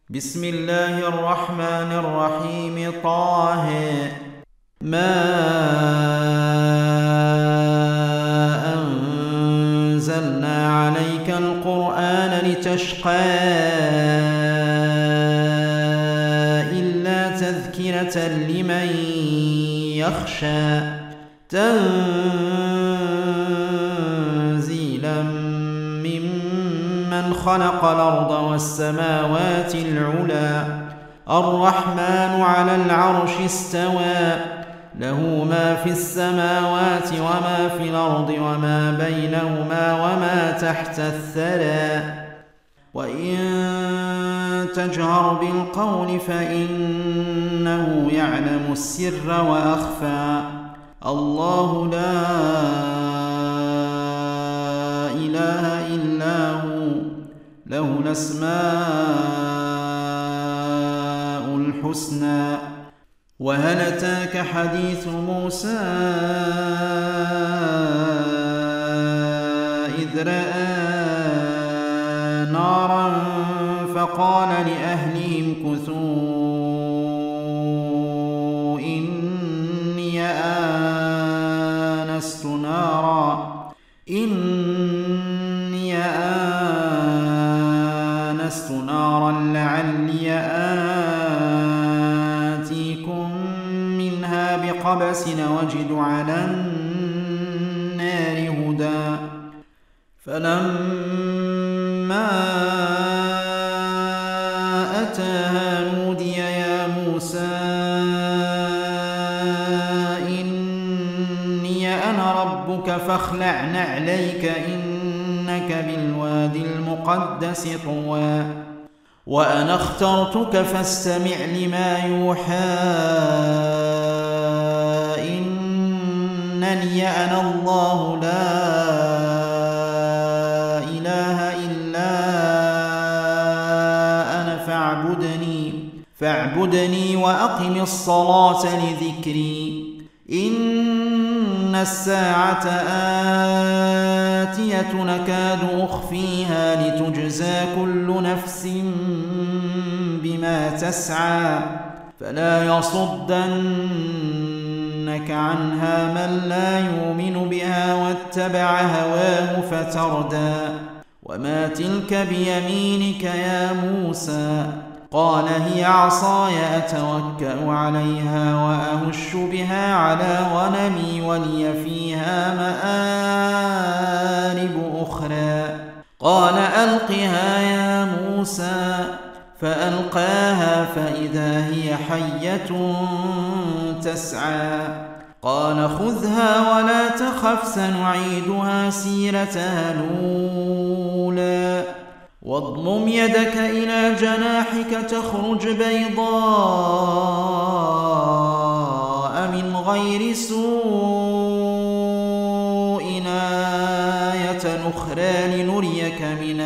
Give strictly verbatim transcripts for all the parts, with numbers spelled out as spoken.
بسم الله الرحمن الرحيم. طه ما أنزلنا عليك القرآن لتشقى إلا تذكرة لمن يخشى تنزيلا ممن خلق الأرض والسماوات العلى الرحمن على العرش استوى له ما في السماوات وما في الأرض وما بينهما وما تحت الثرى وإن تجهر بالقول فإنه يعلم السر وأخفى الله لا إله إلا هو له الأسماء الحسنى. وهل أتاك حديث موسى إذ رأى نارا فقال لأهلهم كثوا إني آنست نارا إني آنست نارا لعلي آتيكم منها بقبس وجد على النار هدى. فلما أتاها نودي يا موسى إني أنا ربك فاخلع نعليك إنك بالوادي المقدس طوى وأنا اخترتك فاستمع لما يوحى إنني أنا الله لا إله إلا أنا فاعبدني فاعبدني وأقم الصلاة لذكري إن الساعة آتية نكاد أخفيها لتجزى كل نفس بما تسعى فلا يصدنك عنها من لا يؤمن بها واتبع هواه فتردى. وما تلك بيمينك يا موسى قال هي عصاي أتوكأ عليها وأهش بها على غنمي ولي فيها مآرب أخرى. قال ألقها يا موسى فألقاها فإذا هي حية تسعى قال خذها ولا تخف سنعيدها سيرتها الأولى واضمم يدك إلى جناحك تخرج بيضاء من غير سوء آية أخرى لنريك من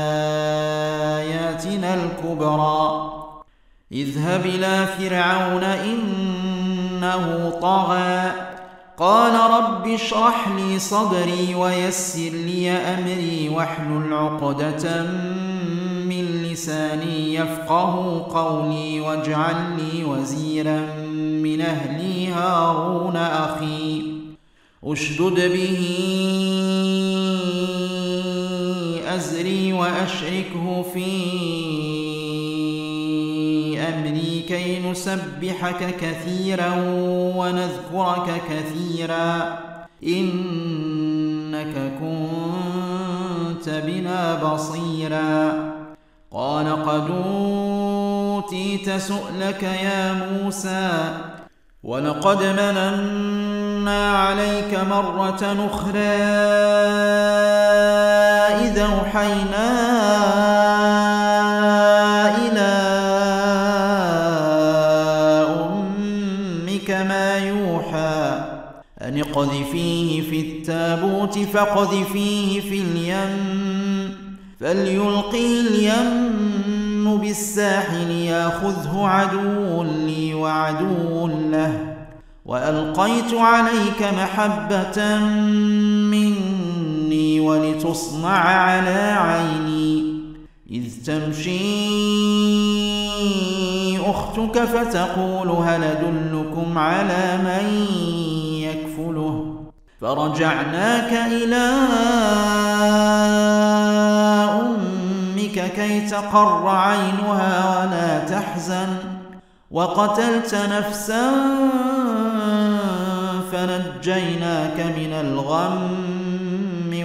آياتنا الكبرى. اذهب إلى فرعون إنه طغى قال رب اشرح لي صدري ويسر لي أمري واحلل عقدة من لساني يفقه قولي واجعل لي وزيرا من أهلي هارون أخي أشدد به أزري وأشركه في أمري كي نسبحك كثيرا ونذكرك كثيرا إنك كنت بنا بصيرا. قال قد أوتيت سؤلك يا موسى ولقد مننا عليك مرة أخرى إذا أوحينا إلى أمك ما يوحى أن اقذفيه في التابوت فاقذفيه في اليم فليلقه اليم بالساحل ياخذه عدو لي وعدو له وألقيت عليك محبة مني ولتصنع على عيني إذ تمشي أختك فتقول هل أدلكم على من يكفله فرجعناك إلى أمك كي تقر عينها ولا تحزن وقتلت نفسا فنجيناك من الغم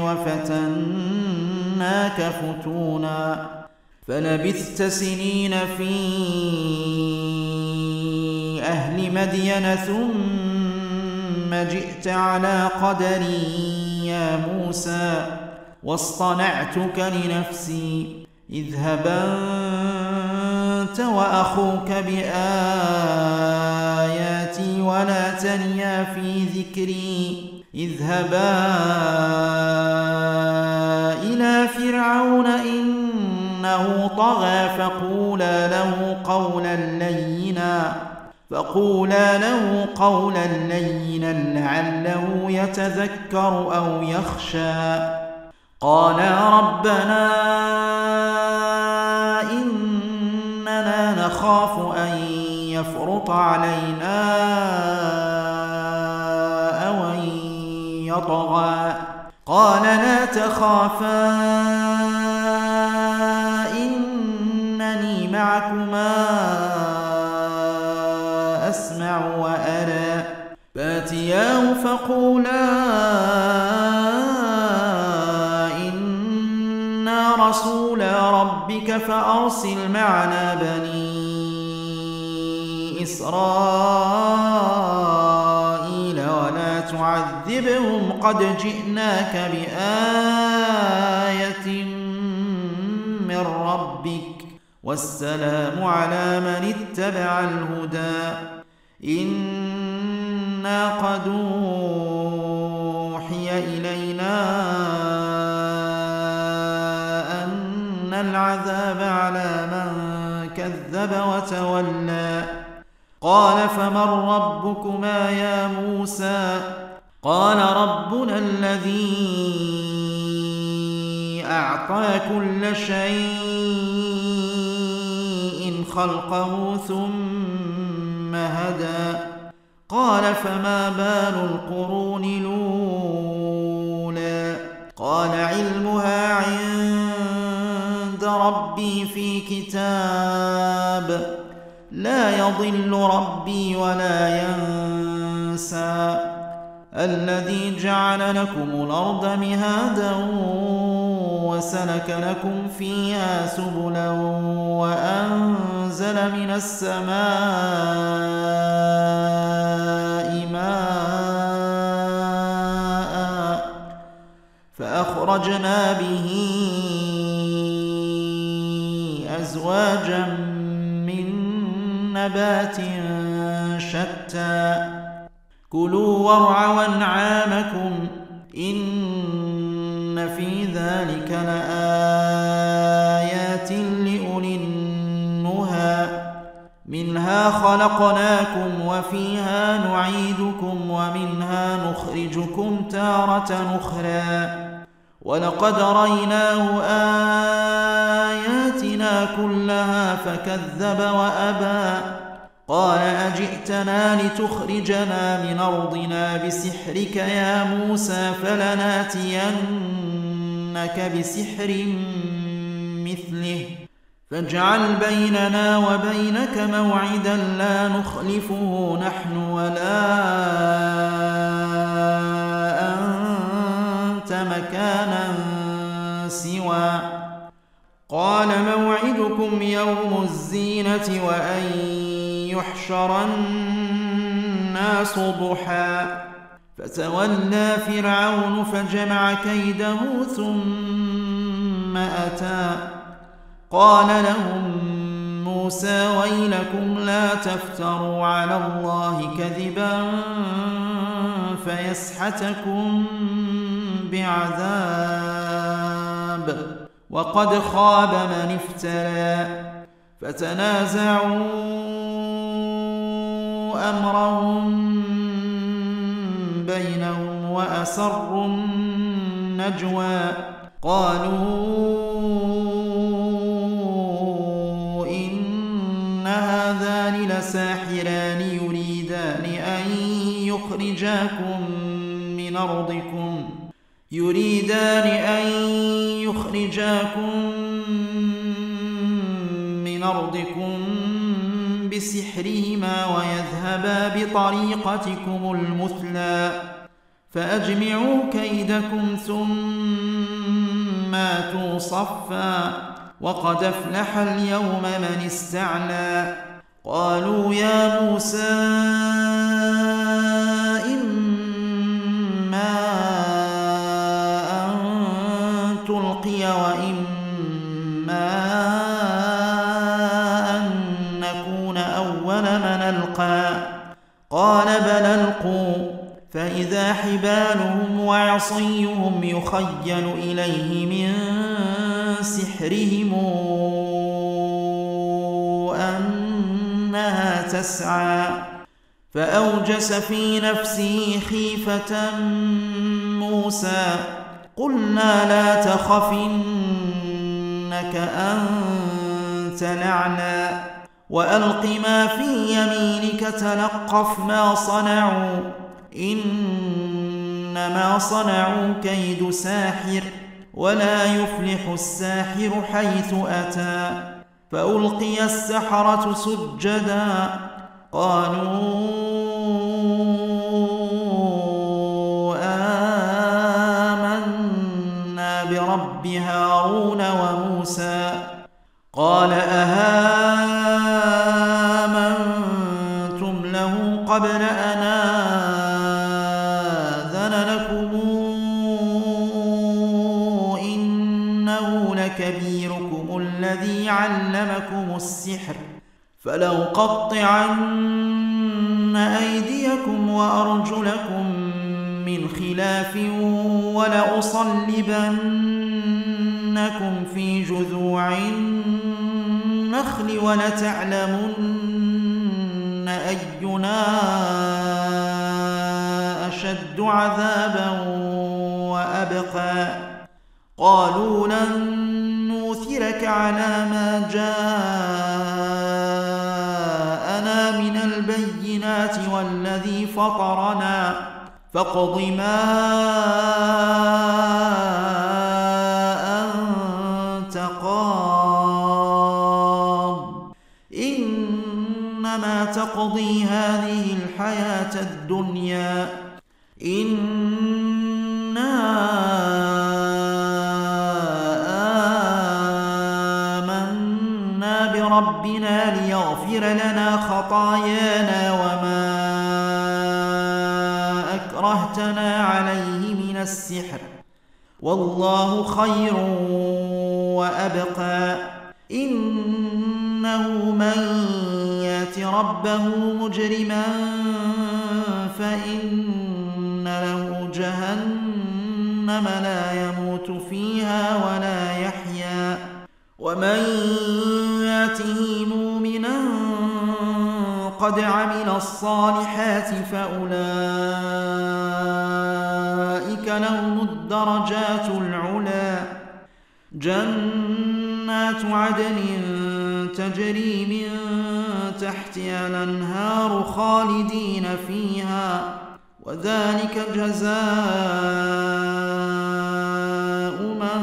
وفتناك فتونا فلبثت سنين في أهل مدين ثم جئت على قدري يا موسى واصطنعتك لنفسي اذهب أنت وأخوك بآياتي ولا تنيا في ذكري اذهبا إلى فرعون إنه طغى فقولا له قولا لينا فقولا له قولا لينا لعله يتذكر أو يخشى قالا ربنا إننا نخاف أن يفرط علينا أو أن يطغى قال لا تخافا إنني معكما أسمع وأرى فاتياه فقولا إنا رسولا ربك فأرسل معنا بني إسرائيل ولا تعذبهم قد جئناك بآية من ربك والسلام على من اتبع الهدى إنا قد أوحي إلينا أن العذاب على من كذب وتولى قال فمن ربكما يا موسى قال ربنا الذي أعطى كل شيء خلقه ثم هدى قال فما بال القرون الأولى قال علمها عند ربي في كتاب لا يضل ربي ولا ينسى الذي جعل لكم الأرض مهادا وسلك لكم فيها سبلا وأنزل من السماء ماء فأخرجنا به أزواجا من نبات شتى كلوا وارعوا أنعامكم إن في ذلك لآيات لأولي النهى منها خلقناكم وفيها نعيدكم ومنها نخرجكم تارة أخرى ولقد رأيناه آياتنا كلها فكذب وأبى قال أجئتنا لتخرجنا من أرضنا بسحرك يا موسى فلناتينك بسحر مثله فاجعل بيننا وبينك موعدا لا نخلفه نحن ولا أنت مكانا سوى قال موعدكم يوم الزينة وأن يحشر الناس ضحى فتولى فرعون فجمع كيده ثم أتى قال لهم موسى ويلكم لا تفتروا على الله كذبا فيسحتكم بعذاب وقد خاب من افترى فتنازعوا أمرهم بينهم وأسروا النجوى قالوا إن هذا لساحران يريدان أن يخرجاكم من أرضكم يريدان أن يخرجاكم من أرضكم بسحرهما ويذهبا بطريقتكم المثلى فأجمعوا كيدكم ثم آتوا صفا وقد أفلح اليوم من استعلى. قالوا يا موسى إما أن تلقي وإما أن نكون أول من ألقى قال بل ألقوا فإذا حبالهم وعصيهم يخيل إليه من سحرهم أنها تسعى فأوجس في نفسه خيفة موسى قلنا لا تخف إنك أنت الأعلى وألق ما في يمينك تلقف ما صنعوا إنما صنعوا كيد ساحر ولا يفلح الساحر حيث أتى فألقي السحرة سجدا قالوا آمنا برب هارون وموسى قال أهامنتم له قبل أن آذن لكم إنه لكبيركم الذي علمكم السحر فلأقطعن أيديكم وأرجلكم من خلاف ولأصلبنكم في جذوع النخل ولتعلمن أينا أشد عذابا وأبقى قالوا لن نؤثرك على ما جاءنا من البينات والذي فطرنا فاقض ما أنت قاض إنما تقضي هذه الحياة الدنيا إنا آمنا بربنا ليغفر لنا خطايانا وما أكرهتنا عليه من السحر والله خير وأبقى إنه من يات ربه مجرما فإن له جهنم لا يموت فيها ولا يحيا ومن ياته مؤمنا قد عمل الصالحات فأولئك لهم الدرجات العلى جنات عدن تجري من تحتها الأنهار خالدين فيها وذلك جزاء من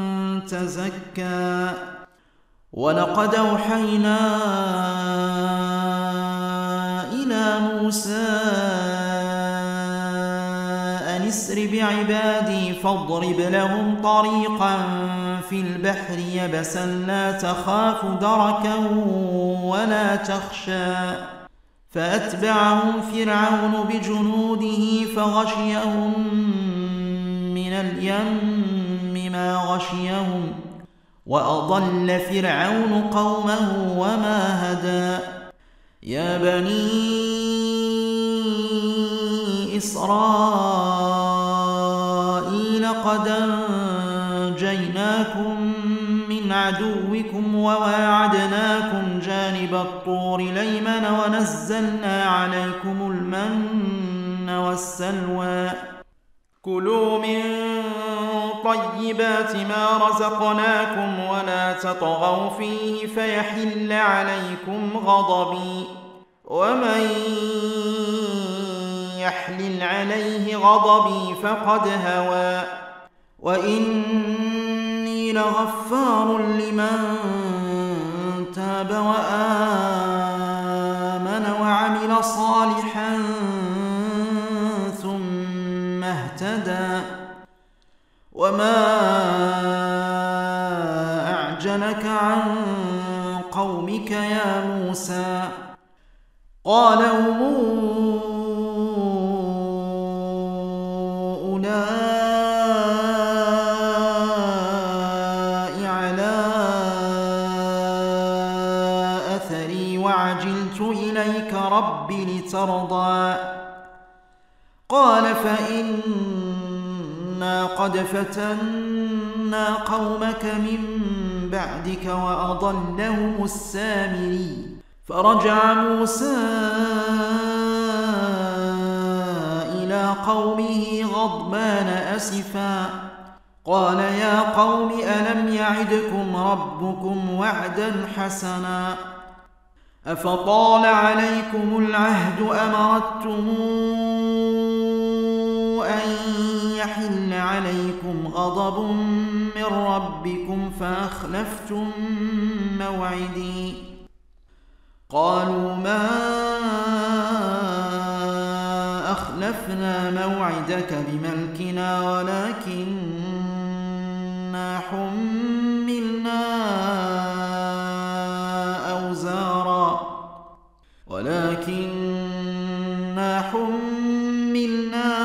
تزكى ولقد أوحينا إلى موسى أن اسر بعبادي فاضرب لهم طريقا في البحر يبسا لا تخاف دركا ولا تخشى فأتبعهم فرعون بجنوده فغشيهم من اليم ما غشيهم وأضل فرعون قومه وما هدى يا بني إسرائيل قد أنجيناكم من عدوكم وواعدناكم جانب الطور الأيمن ونزلنا عليكم المن والسلوى كلوا من طيبات ما رزقناكم ولا تطغوا فيه فيحل عليكم غضبي ومن يحلل عليه غضبي فقد هوى وإني لغفار لمن تاب وآمن وعمل صالحا ثم اهتدى وما أعجلك عن قومك يا موسى قال هم أولئك على أثري وعجلت إليك رب لترضى قال فإنا قد فتنا قومك من بعدك وأضلهم السامري فرجع موسى إلى قومه غضبان أسفا قال يا قوم ألم يعدكم ربكم وعدا حسنا أفطال عليكم العهد أم أردتم أن يحل عليكم غضب من ربكم فأخلفتم موعدي قالوا ما أخلفنا موعدك بملكنا ولكننا حملنا أوزارا ولكننا حملنا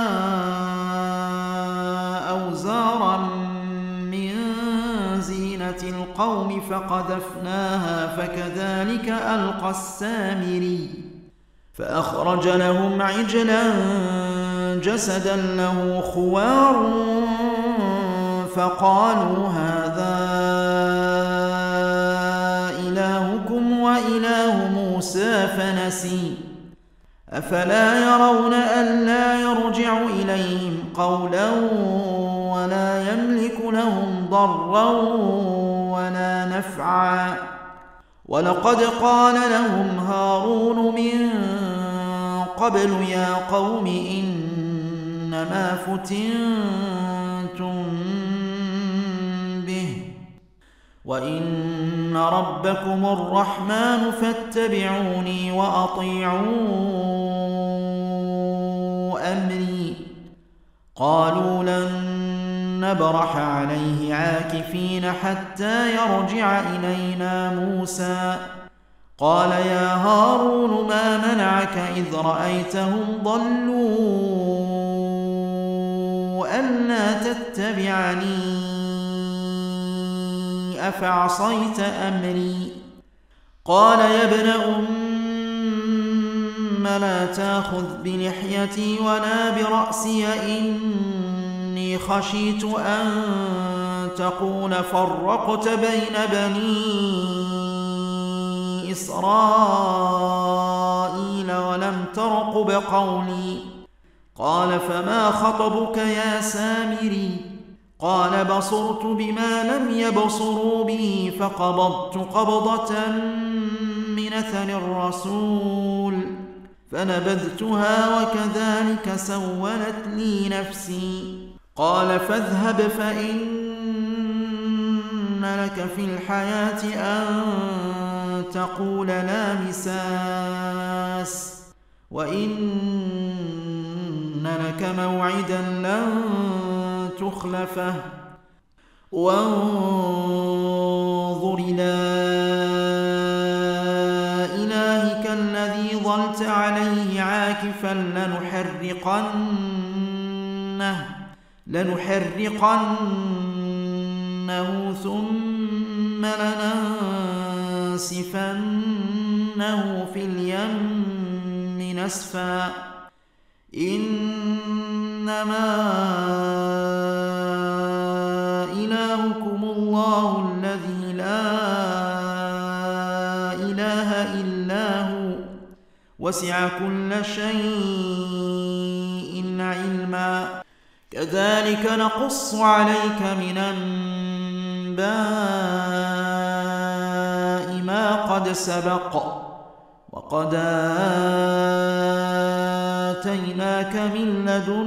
أوزارا من زينة القوم فقذفناها فكذلك ألقى السامري فأخرج لهم عجلا جسدا له خوار فقالوا هذا إلهكم وإله موسى فنسي أفلا يرون ألا يرجع إليهم قولا ولا يملك لهم ضرا ولا نفعا ولقد قال لهم هارون من قبل يا قوم إنما فتنتم به وإن ربكم الرحمن فاتبعوني وأطيعوا أمري قالوا لن نبرح عليه عاكفين حتى يرجع إلينا موسى قال يا هارون ما منعك إذ رأيتهم ضلوا ألا تتبعني أفعصيت أمري قال يا ابن أم لا تأخذ بلحيتي ولا برأسي إني خشيت أن تقول فرقت بين بني إسرائيل ولم ترقب قولي قال فما خطبك يا سامري قال بصرت بما لم يبصروا به فقبضت قبضة من أثر الرسول فنبذتها وكذلك سولت لي نفسي قال فاذهب فإن لك في الحياة أن تقول لا مساس وإن لك موعدا لن تخلفه وانظر إلى إلهك الذي ظلت عليه عاكفا لنحرقنه لنحرقنه ثم لننسفنه في اليم نسفا إنما إلهكم الله الذي لا إله إلا هو وسع كل شيء علما كذلك نقص عليك من أنباء ما قد سبق وقد آتيناك من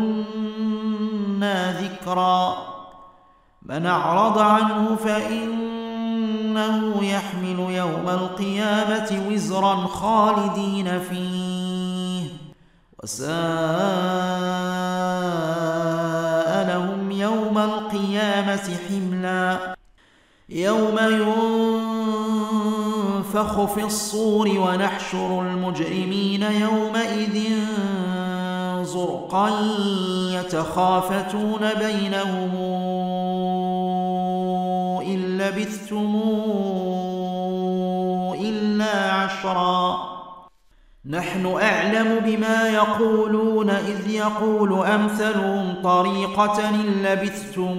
لدنا ذكرا من أعرض عنه فإنه يحمل يوم القيامة وزرا خالدين فيه وساء لهم يوم القيامة حملا يوم ينفخ في الصور ونحشر المجرمين يومئذ زرقا يتخافتون بينهم إن لبثتم إلا عشرا نحن أعلم بما يقولون إذ يقول أمثلهم طريقة إن لبثتم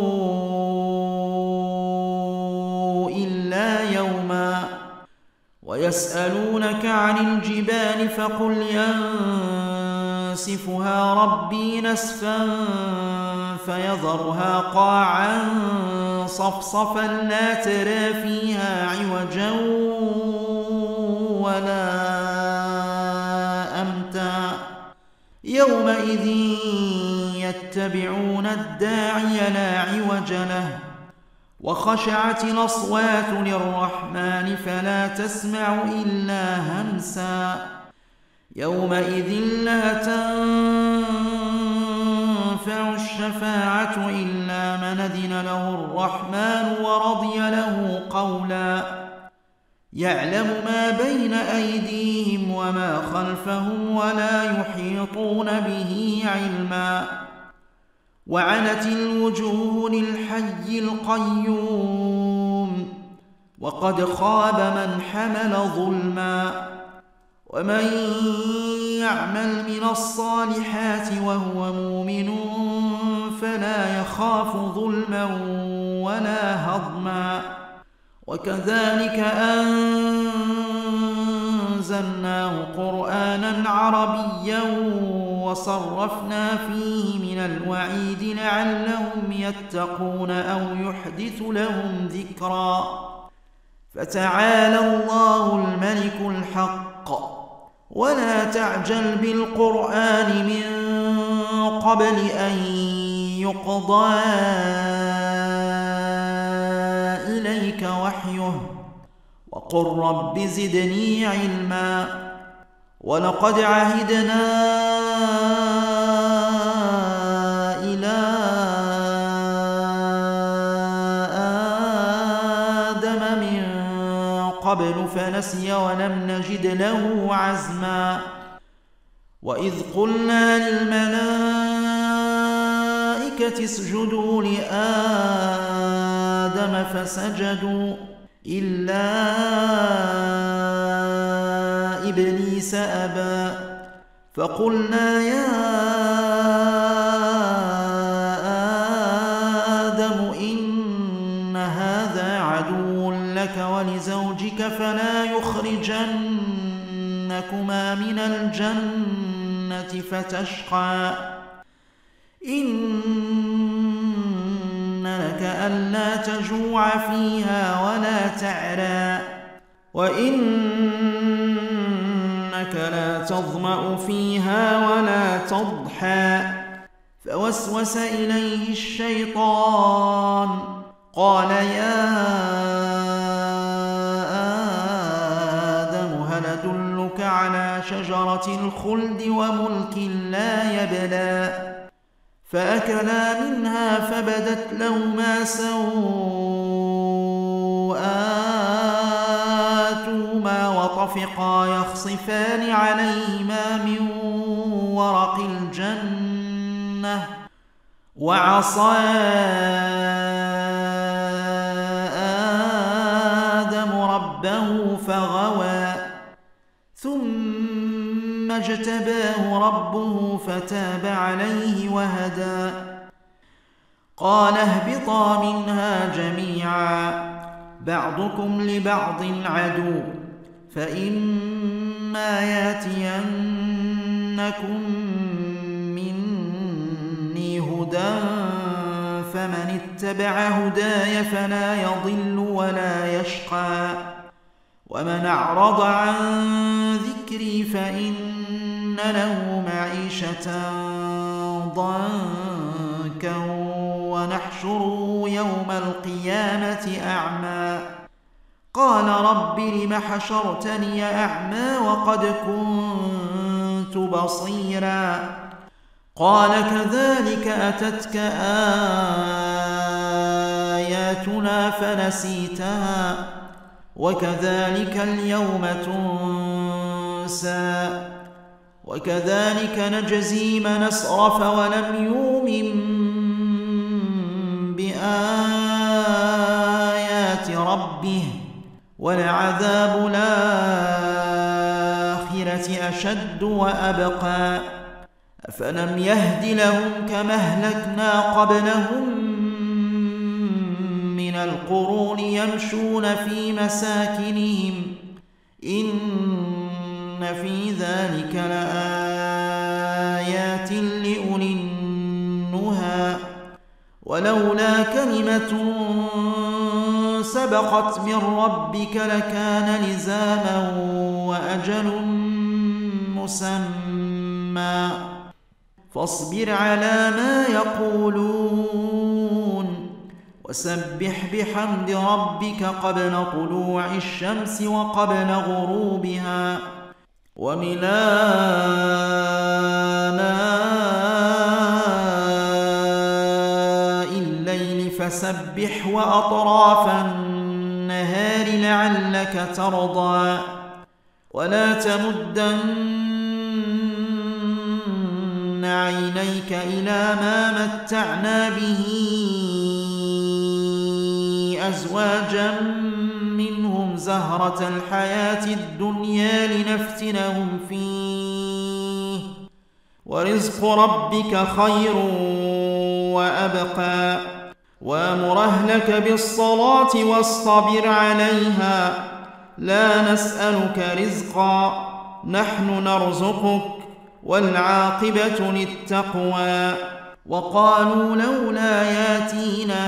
إلا يوما ويسألونك عن الجبال فقل ينسفها ربي نسفا فيذرها قاعا صفصفا لا ترى فيها عوجا ولا أمتا يومئذ يتبعون الداعي لا عوج له وخشعت الأصوات للرحمن فلا تسمع إلا همسا يومئذ لا تنفع الشفاعة إلا من أذن له الرحمن ورضي له قولا يعلم ما بين أيديهم وما خلفهم ولا يحيطون به علما وعنت الوجوه للحي القيوم وقد خاب من حمل ظلما ومن يعمل من الصالحات وهو مؤمن فلا يخاف ظلما ولا هضما وكذلك أنزلناه قرآنا عربيا وصرفنا فيه من الوعيد لعلهم يتقون أو يحدث لهم ذكرا فتعالى الله الملك الحق ولا تعجل بالقرآن من قبل أن يقضى إليك وحيه وقل رب زدني علما ولقد عهدنا إلى آدم من قبل فنسي ولم نجد له عزما وإذ قلنا للملائكة اسجدوا لآدم فسجدوا إلا إبليس أبى فقلنا يا آدم إن هذا عدو لك ولزوجك فلا يخرجنكما من الجنة فتشقى إن لك ألا تجوع فيها ولا تعرى وإنك لا تظمأ فيها ولا تضحى فوسوس إليه الشيطان قال يا آدم هل أدلك على شجرة الخلد وملك لا يبلى فأكلا منها فبدت لهما سوآتهما وطفقا يخصفان عليهما من ورق الجنة وعصى آدم ربه فغوى ثم اجتباه ربه فتاب عليه وهدى قال اهبطا منها جميعا بعضكم لبعض عدو فإما ياتينكم مني هدى فمن اتبع هداي فلا يضل ولا يشقى ومن أعرض عن ذكري فإن له معيشة ضنكا ونحشره يوم القيامة أعمى قال رب لم حشرتني أعمى وقد كنت بصيرا قال كذلك أتتك آياتنا فنسيتها وكذلك اليوم تنسى وكذلك نجزي من أسرف ولم يؤمن بآيات ربه ولعذاب الآخرة أشد وأبقى أفلم يهد لهم كما أهلكنا قبلهم من القرون يمشون في مساكنهم إن في ذلك لآيات لأولي النهى ولولا كلمة سبقت من ربك لكان لزاما وأجل مسمى فاصبر على ما يقولون وسبح بحمد ربك قبل طلوع الشمس وقبل غروبها ومن آناء الليل فسبح وأطراف النهار لعلك ترضى ولا تمدن عينيك إلى ما متعنا به أزواجا منهم زهرة الحياة الدنيا لنفتنهم فيه ورزق ربك خير وأبقى وأمر أهلك بالصلاة واصطبر عليها لا نسألك رزقا نحن نرزقك والعاقبة للتقوى وقالوا لولا ياتينا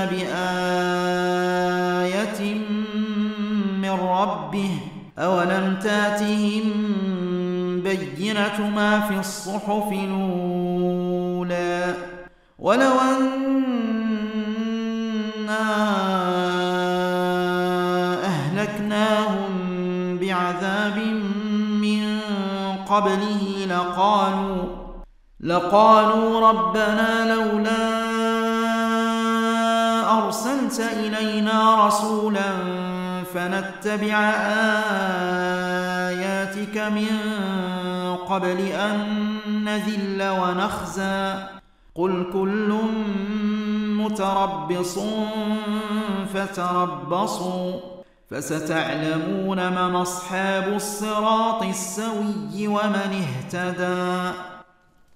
بآية من ربه أولم تاتهم بينة ما في الصحف الأولى ولو أنا أهلكناهم بعذاب من قبله لقالوا لقالوا ربنا لولا أرسلت إلينا رسولا فنتبع آياتك من قبل أن نذل ونخزى قل كل متربص فتربصوا فستعلمون من أصحاب الصراط السوي ومن اهتدى.